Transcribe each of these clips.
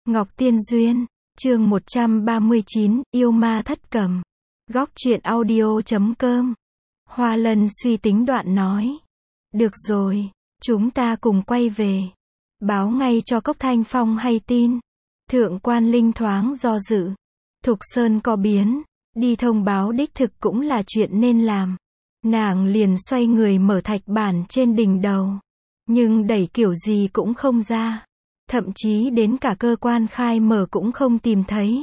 Ngọc Tiên Duyên, chương 139, yêu ma thất cầm. Góc truyện audio.com. Hoa Lân suy tính đoạn nói. Được rồi, chúng ta cùng quay về. Báo ngay cho Cốc Thanh Phong hay tin. Thượng quan Linh thoáng do dự. Thục Sơn có biến, đi thông báo đích thực cũng là chuyện nên làm. Nàng liền xoay người mở thạch bản trên đỉnh đầu. Nhưng đẩy kiểu gì cũng không ra. Thậm chí đến cả cơ quan khai mở cũng không tìm thấy.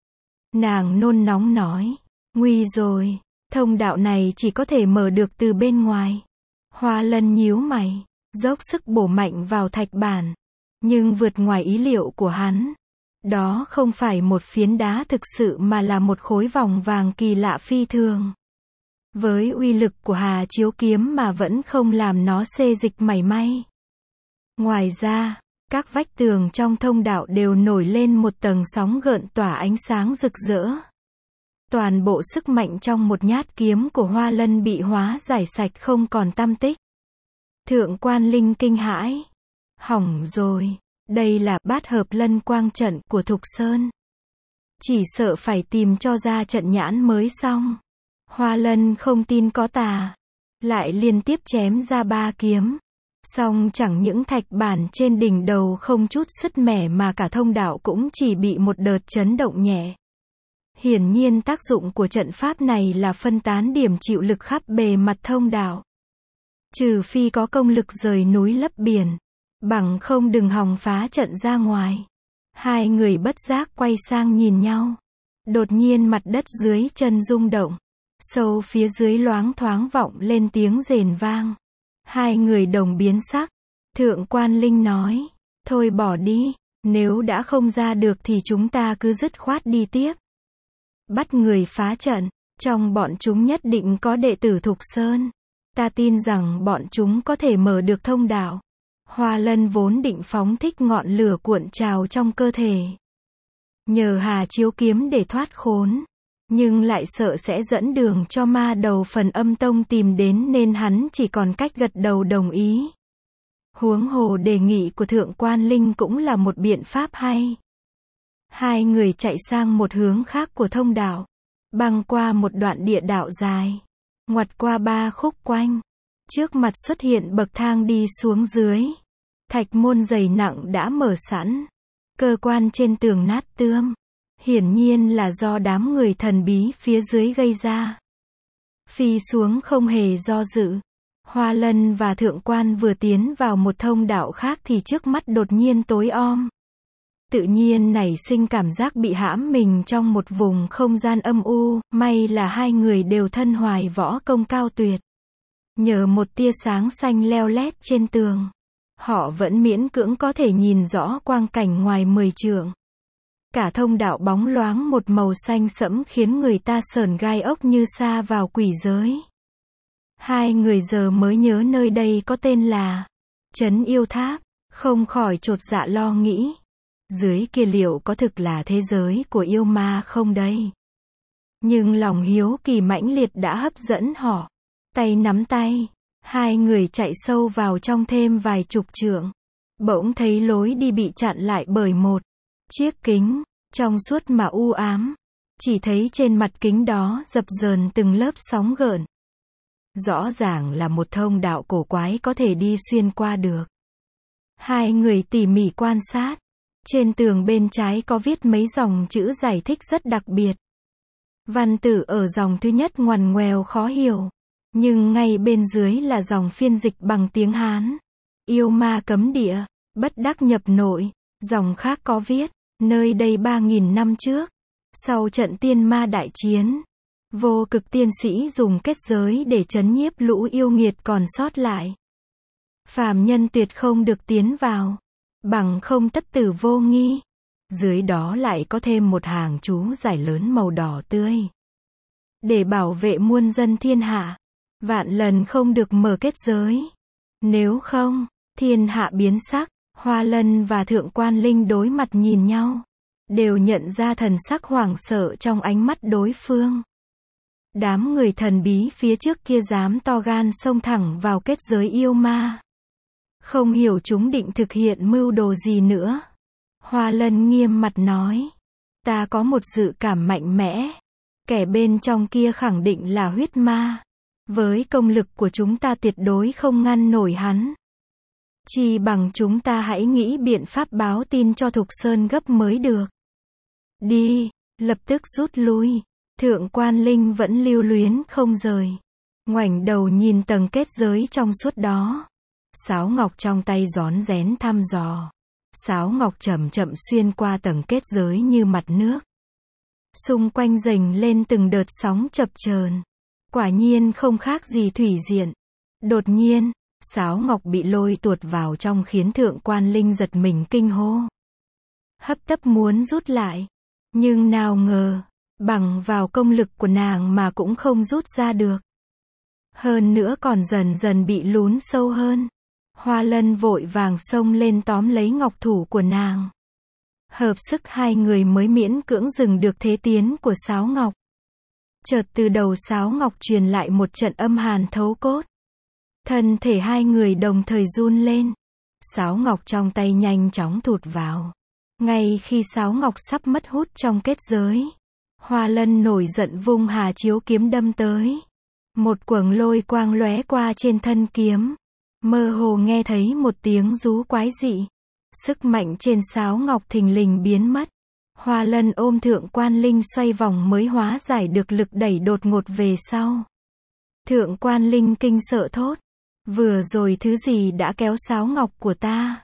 Nàng nôn nóng nói, nguy rồi, thông đạo này chỉ có thể mở được từ bên ngoài. Hoa Lân nhíu mày, dốc sức bổ mạnh vào thạch bản. Nhưng vượt ngoài ý liệu của hắn. Đó không phải một phiến đá thực sự mà là một khối vòng vàng kỳ lạ phi thường. Với uy lực của Hà Chiếu Kiếm mà vẫn không làm nó xê dịch mảy may. Ngoài ra, các vách tường trong thông đạo đều nổi lên một tầng sóng gợn tỏa ánh sáng rực rỡ. Toàn bộ sức mạnh trong một nhát kiếm của Hoa Lân bị hóa giải sạch không còn tăm tích. Thượng quan Linh kinh hãi. Hỏng rồi, đây là bát hợp lân quang trận của Thục Sơn. Chỉ sợ phải tìm cho ra trận nhãn mới xong. Hoa Lân không tin có tà. Lại liên tiếp chém ra 3 kiếm. Song chẳng những thạch bản trên đỉnh đầu không chút sứt mẻ mà cả thông đạo cũng chỉ bị một đợt chấn động nhẹ. Hiển nhiên tác dụng của trận pháp này là phân tán điểm chịu lực khắp bề mặt thông đạo. Trừ phi có công lực rời núi lấp biển. Bằng không đừng hòng phá trận ra ngoài. Hai người bất giác quay sang nhìn nhau. Đột nhiên mặt đất dưới chân rung động. Sâu phía dưới loáng thoáng vọng lên tiếng rền vang. Hai người đồng biến sắc. Thượng quan Linh nói, thôi bỏ đi, nếu đã không ra được thì chúng ta cứ dứt khoát đi tiếp. Bắt người phá trận, trong bọn chúng nhất định có đệ tử Thục Sơn. Ta tin rằng bọn chúng có thể mở được thông đạo. Hoa Lân vốn định phóng thích ngọn lửa cuộn trào trong cơ thể. Nhờ Hà Chiếu Kiếm để thoát khốn. Nhưng lại sợ sẽ dẫn đường cho ma đầu Phần Âm Tông tìm đến nên hắn chỉ còn cách gật đầu đồng ý. Huống hồ đề nghị của Thượng quan Linh cũng là một biện pháp hay. Hai người chạy sang một hướng khác của thông đạo. Băng qua một đoạn địa đạo dài. Ngoặt qua 3 khúc quanh. Trước mặt xuất hiện bậc thang đi xuống dưới. Thạch môn dày nặng đã mở sẵn. Cơ quan trên tường nát tươm. Hiển nhiên là do đám người thần bí phía dưới gây ra. Phi xuống không hề do dự. Hoa Lân và Thượng quan vừa tiến vào một thông đạo khác thì trước mắt đột nhiên tối om. Tự nhiên nảy sinh cảm giác bị hãm mình trong một vùng không gian âm u. May là hai người đều thân hoài võ công cao tuyệt. Nhờ một tia sáng xanh leo lét trên tường, họ vẫn miễn cưỡng có thể nhìn rõ quang cảnh ngoài 10 trượng. Cả thông đạo bóng loáng một màu xanh sẫm khiến người ta sởn gai ốc như sa vào quỷ giới. Hai người giờ mới nhớ nơi đây có tên là Trấn Yêu Tháp, không khỏi chột dạ lo nghĩ. Dưới kia liệu có thực là thế giới của yêu ma không đây? Nhưng lòng hiếu kỳ mãnh liệt đã hấp dẫn họ. Tay nắm tay, hai người chạy sâu vào trong thêm vài chục trượng. Bỗng thấy lối đi bị chặn lại bởi một chiếc kính, trong suốt mà u ám. Chỉ thấy trên mặt kính đó dập dờn từng lớp sóng gợn. Rõ ràng là một thông đạo cổ quái có thể đi xuyên qua được. Hai người tỉ mỉ quan sát. Trên tường bên trái có viết mấy dòng chữ giải thích rất đặc biệt. Văn tự ở dòng thứ nhất ngoằn ngoèo khó hiểu. Nhưng ngay bên dưới là dòng phiên dịch bằng tiếng Hán. Yêu ma cấm địa, bất đắc nhập nội. Dòng khác có viết, nơi đây 3.000 năm trước. Sau trận tiên ma đại chiến, vô cực tiên sĩ dùng kết giới để trấn nhiếp lũ yêu nghiệt còn sót lại. Phàm nhân tuyệt không được tiến vào. Bằng không tất tử vô nghi. Dưới đó lại có thêm một hàng chú giải lớn màu đỏ tươi. Để bảo vệ muôn dân thiên hạ. Vạn lần không được mở kết giới. Nếu không, thiên hạ biến sắc. Hoa Lân và Thượng quan Linh đối mặt nhìn nhau. Đều nhận ra thần sắc hoảng sợ trong ánh mắt đối phương. Đám người thần bí phía trước kia dám to gan xông thẳng vào kết giới yêu ma. Không hiểu chúng định thực hiện mưu đồ gì nữa. Hoa Lân nghiêm mặt nói. Ta có một dự cảm mạnh mẽ. Kẻ bên trong kia khẳng định là huyết ma. Với công lực của chúng ta tuyệt đối không ngăn nổi hắn. Chi bằng chúng ta hãy nghĩ biện pháp báo tin cho Thục Sơn gấp mới được. Đi, lập tức rút lui. Thượng Quan Linh vẫn lưu luyến không rời. Ngoảnh đầu nhìn tầng kết giới trong suốt đó. Sáo ngọc trong tay rón rén thăm dò. Sáo ngọc chậm chậm xuyên qua tầng kết giới như mặt nước. Xung quanh rềnh lên từng đợt sóng chập chờn. Quả nhiên không khác gì thủy diện. Đột nhiên, sáo ngọc bị lôi tuột vào trong khiến Thượng Quan Linh giật mình kinh hô. Hấp tấp muốn rút lại. Nhưng nào ngờ, bằng vào công lực của nàng mà cũng không rút ra được. Hơn nữa còn dần dần bị lún sâu hơn. Hoa Lân vội vàng xông lên tóm lấy ngọc thủ của nàng. Hợp sức hai người mới miễn cưỡng dừng được thế tiến của sáo ngọc. Chợt từ đầu sáo ngọc truyền lại một trận âm hàn thấu cốt. Thân thể hai người đồng thời run lên. Sáo ngọc trong tay nhanh chóng thụt vào. Ngay khi sáo ngọc sắp mất hút trong kết giới, Hoa Lân nổi giận vung Hà Chiếu kiếm đâm tới. Một quầng lôi quang lóe qua trên thân kiếm. Mơ hồ nghe thấy một tiếng rú quái dị. Sức mạnh trên sáo ngọc thình lình biến mất. Hoa Lân ôm Thượng Quan Linh xoay vòng mới hóa giải được lực đẩy đột ngột về sau. Thượng Quan Linh kinh sợ thốt. Vừa rồi thứ gì đã kéo sáo ngọc của ta?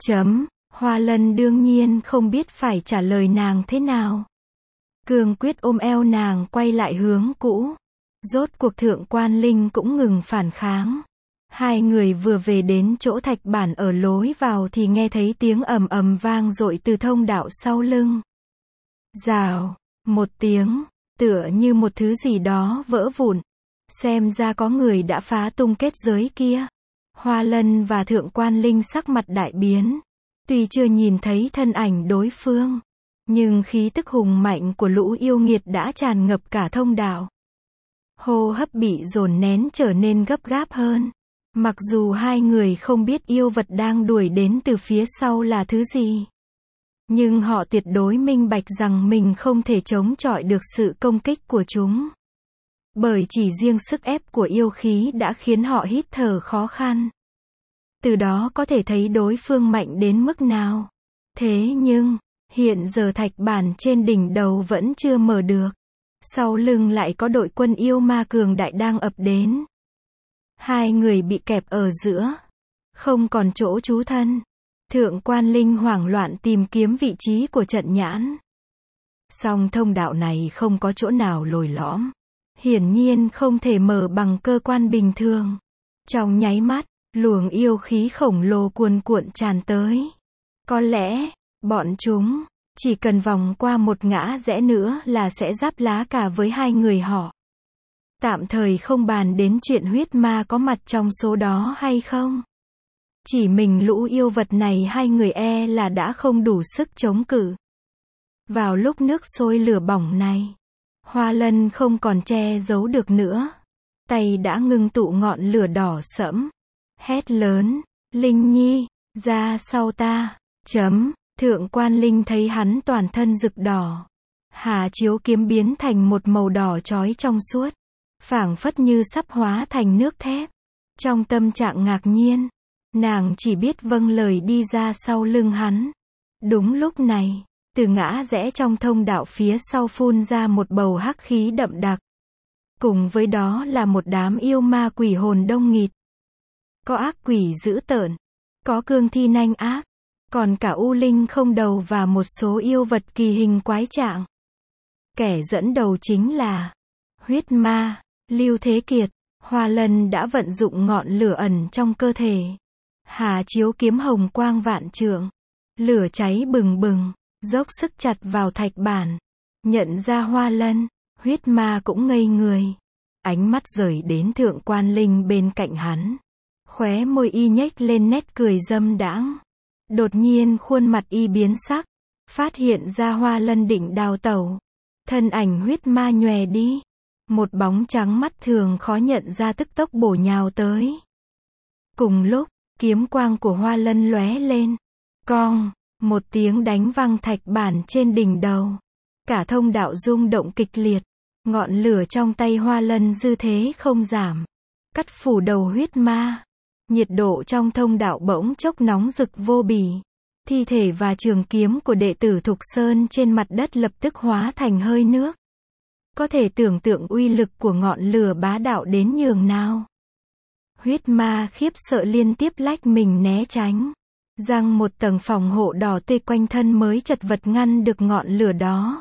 Hoa Lân đương nhiên không biết phải trả lời nàng thế nào. Cương quyết ôm eo nàng quay lại hướng cũ. Rốt cuộc Thượng Quan Linh cũng ngừng phản kháng. Hai người vừa về đến chỗ thạch bản ở lối vào thì nghe thấy tiếng ầm ầm vang dội từ thông đạo sau lưng. Rào, một tiếng, tựa như một thứ gì đó vỡ vụn. Xem ra có người đã phá tung kết giới kia. Hoa Lân và Thượng Quan Linh sắc mặt đại biến. Tuy chưa nhìn thấy thân ảnh đối phương, nhưng khí tức hùng mạnh của lũ yêu nghiệt đã tràn ngập cả thông đạo. Hô hấp bị dồn nén trở nên gấp gáp hơn. Mặc dù hai người không biết yêu vật đang đuổi đến từ phía sau là thứ gì, nhưng họ tuyệt đối minh bạch rằng mình không thể chống chọi được sự công kích của chúng. Bởi chỉ riêng sức ép của yêu khí đã khiến họ hít thở khó khăn. Từ đó có thể thấy đối phương mạnh đến mức nào. Thế nhưng, hiện giờ thạch bản trên đỉnh đầu vẫn chưa mở được. Sau lưng lại có đội quân yêu ma cường đại đang ập đến. Hai người bị kẹp ở giữa. Không còn chỗ trú thân. Thượng Quan Linh hoảng loạn tìm kiếm vị trí của trận nhãn. Song thông đạo này không có chỗ nào lồi lõm. Hiển nhiên không thể mở bằng cơ quan bình thường. Trong nháy mắt, luồng yêu khí khổng lồ cuồn cuộn tràn tới. Có lẽ, bọn chúng chỉ cần vòng qua một ngã rẽ nữa là sẽ giáp lá cả với hai người họ. Tạm thời không bàn đến chuyện huyết ma có mặt trong số đó hay không. Chỉ mình lũ yêu vật này hai người là đã không đủ sức chống cự. Vào lúc nước sôi lửa bỏng này, Hoa Lân không còn che giấu được nữa. Tay đã ngưng tụ ngọn lửa đỏ sẫm. Hét lớn, Linh Nhi, ra sau ta. Thượng Quan Linh thấy hắn toàn thân rực đỏ. Hà Chiếu kiếm biến thành một màu đỏ chói trong suốt. Phảng phất như sắp hóa thành nước thép. Trong tâm trạng ngạc nhiên, nàng chỉ biết vâng lời đi ra sau lưng hắn. Đúng lúc này, từ ngã rẽ trong thông đạo phía sau phun ra một bầu hắc khí đậm đặc. Cùng với đó là một đám yêu ma quỷ hồn đông nghịt. Có ác quỷ dữ tợn, có cương thi nanh ác, còn cả u linh không đầu và một số yêu vật kỳ hình quái trạng. Kẻ dẫn đầu chính là huyết ma, Lưu Thế Kiệt. Hoa Lân đã vận dụng ngọn lửa ẩn trong cơ thể. Hà Chiếu kiếm hồng quang vạn trượng. Lửa cháy bừng bừng, dốc sức chặt vào thạch bản. Nhận ra Hoa Lân, huyết ma cũng ngây người. Ánh mắt rời đến Thượng Quan Linh bên cạnh hắn. Khóe môi y nhếch lên nét cười dâm đãng. Đột nhiên khuôn mặt y biến sắc. Phát hiện ra Hoa Lân định đào tẩu. Thân ảnh huyết ma nhòe đi. Một bóng trắng mắt thường khó nhận ra tức tốc bổ nhào tới. Cùng lúc, kiếm quang của Hoa Lân lóe lên. Cong, Một tiếng đánh vang thạch bản trên đỉnh đầu. Cả thông đạo rung động kịch liệt. Ngọn lửa trong tay Hoa Lân dư thế không giảm. Cắt phủ đầu huyết ma. Nhiệt độ trong thông đạo bỗng chốc nóng rực vô bỉ. Thi thể và trường kiếm của đệ tử Thục Sơn trên mặt đất lập tức hóa thành hơi nước. Có thể tưởng tượng uy lực của ngọn lửa bá đạo đến nhường nào. Huyết ma khiếp sợ liên tiếp lách mình né tránh. Rằng một tầng phòng hộ đỏ tươi quanh thân mới chật vật ngăn được ngọn lửa đó.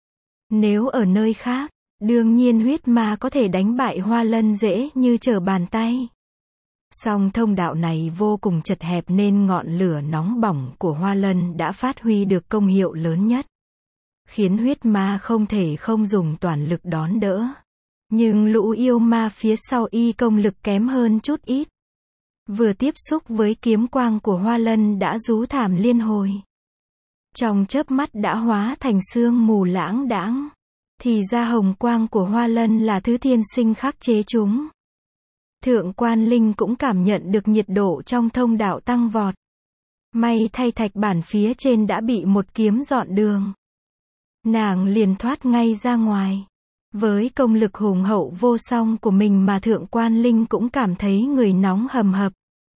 Nếu ở nơi khác, đương nhiên huyết ma có thể đánh bại Hoa Lân dễ như trở bàn tay. Song thông đạo này vô cùng chật hẹp nên ngọn lửa nóng bỏng của Hoa Lân đã phát huy được công hiệu lớn nhất. Khiến huyết ma không thể không dùng toàn lực đón đỡ. Nhưng lũ yêu ma phía sau y công lực kém hơn chút ít. Vừa tiếp xúc với kiếm quang của Hoa Lân đã rú thảm liên hồi. Trong chớp mắt đã hóa thành sương mù lãng đãng. Thì ra hồng quang của Hoa Lân là thứ thiên sinh khắc chế chúng. Thượng Quan Linh cũng cảm nhận được nhiệt độ trong thông đạo tăng vọt. May thay thạch bản phía trên đã bị một kiếm dọn đường. Nàng liền thoát ngay ra ngoài. Với công lực hùng hậu vô song của mình mà Thượng Quan Linh cũng cảm thấy người nóng hầm hập.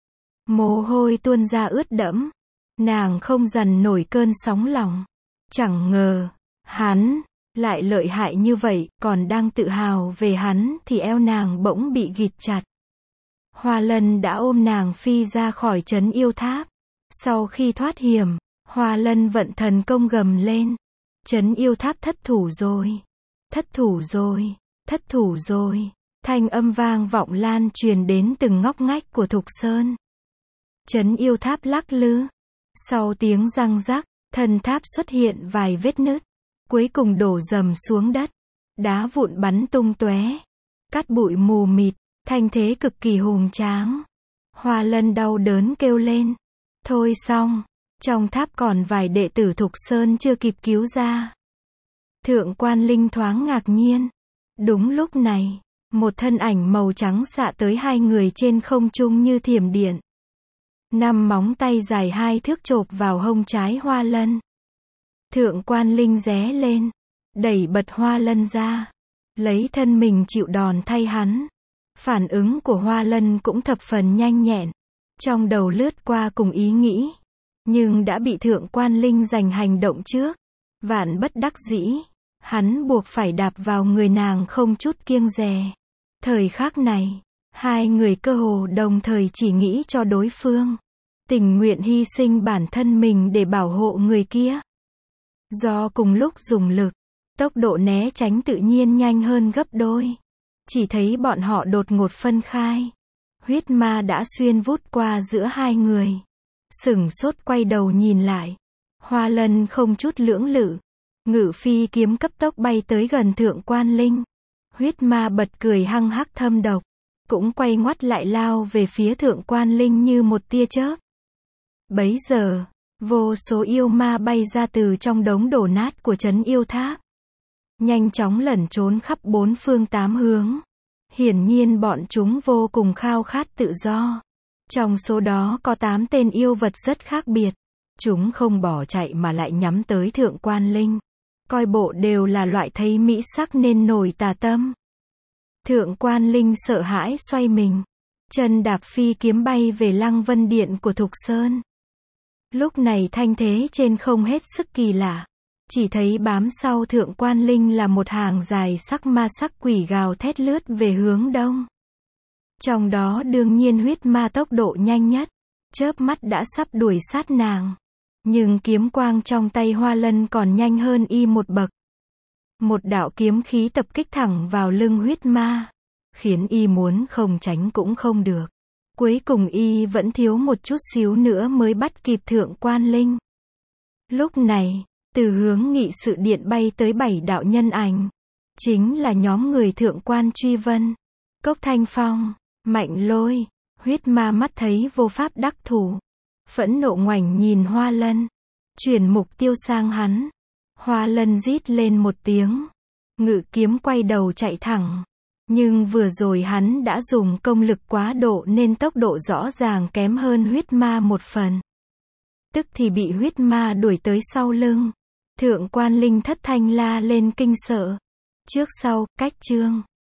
Mồ hôi tuôn ra ướt đẫm. Nàng không dằn nổi cơn sóng lòng. Chẳng ngờ, hắn lại lợi hại như vậy, còn đang tự hào về hắn thì eo nàng bỗng bị ghịt chặt. Hoa Lân đã ôm nàng phi ra khỏi trấn yêu tháp. Sau khi thoát hiểm, Hoa Lân vận thần công gầm lên. Trấn yêu tháp thất thủ rồi. Thất thủ rồi. Thất thủ rồi. Thanh âm vang vọng lan truyền đến từng ngóc ngách của Thục Sơn. Trấn yêu tháp lắc lư. Sau tiếng răng rắc, thân tháp xuất hiện vài vết nứt. Cuối cùng đổ dầm xuống đất. Đá vụn bắn tung tóe. Cát bụi mù mịt. Thanh thế cực kỳ hùng tráng. Hoa Lân đau đớn kêu lên. Thôi xong. Trong tháp còn vài đệ tử Thục Sơn chưa kịp cứu ra. Thượng Quan Linh thoáng ngạc nhiên. Đúng lúc này, một thân ảnh màu trắng xạ tới hai người trên không trung như thiểm điện. 5 móng tay dài 2 thước chộp vào hông trái Hoa Lân. Thượng Quan Linh ré lên, đẩy bật Hoa Lân ra, lấy thân mình chịu đòn thay hắn. Phản ứng của Hoa Lân cũng thập phần nhanh nhẹn, trong đầu lướt qua cùng ý nghĩ, nhưng đã bị Thượng Quan Linh giành hành động trước. Vạn bất đắc dĩ, hắn buộc phải đạp vào người nàng không chút kiêng dè. Thời khắc này, hai người cơ hồ đồng thời chỉ nghĩ cho đối phương, tình nguyện hy sinh bản thân mình để bảo hộ người kia. Do cùng lúc dùng lực, tốc độ né tránh tự nhiên nhanh hơn gấp đôi. Chỉ thấy bọn họ đột ngột phân khai. Huyết ma đã xuyên vút qua giữa hai người. Sửng sốt quay đầu nhìn lại. Hoa Lân không chút lưỡng lự. Ngự phi kiếm cấp tốc bay tới gần Thượng Quan Linh. Huyết ma bật cười hăng hắc thâm độc. Cũng quay ngoắt lại lao về phía Thượng Quan Linh như một tia chớp. Bấy giờ, vô số yêu ma bay ra từ trong đống đổ nát của trấn yêu tháp. Nhanh chóng lẩn trốn khắp 4 phương 8 hướng. Hiển nhiên bọn chúng vô cùng khao khát tự do. Trong số đó có 8 tên yêu vật rất khác biệt. Chúng không bỏ chạy mà lại nhắm tới Thượng Quan Linh. Coi bộ đều là loại thấy mỹ sắc nên nổi tà tâm. Thượng Quan Linh sợ hãi xoay mình. Chân đạp phi kiếm bay về Lăng Vân Điện của Thục Sơn. Lúc này thanh thế trên không hết sức kỳ lạ. Chỉ thấy bám sau Thượng Quan Linh là một hàng dài sắc ma sắc quỷ gào thét lướt về hướng đông. Trong đó đương nhiên huyết ma tốc độ nhanh nhất. Chớp mắt đã sắp đuổi sát nàng. Nhưng kiếm quang trong tay Hoa Lân còn nhanh hơn y một bậc. Một đạo kiếm khí tập kích thẳng vào lưng huyết ma. Khiến y muốn không tránh cũng không được. Cuối cùng y vẫn thiếu một chút xíu nữa mới bắt kịp Thượng Quan Linh. Lúc này, từ hướng nghị sự điện bay tới 7 đạo nhân ảnh. Chính là nhóm người Thượng Quan Truy Vân, Cốc Thanh Phong, Mạnh Lôi. Huyết ma mắt thấy vô pháp đắc thủ. Phẫn nộ ngoảnh nhìn Hoa Lân. Chuyển mục tiêu sang hắn. Hoa Lân rít lên một tiếng. Ngự kiếm quay đầu chạy thẳng. Nhưng vừa rồi hắn đã dùng công lực quá độ nên tốc độ rõ ràng kém hơn huyết ma một phần. tức thì bị huyết ma đuổi tới sau lưng. Thượng quan Linh Thất thanh la lên kinh sợ. Trước sau, cách chương.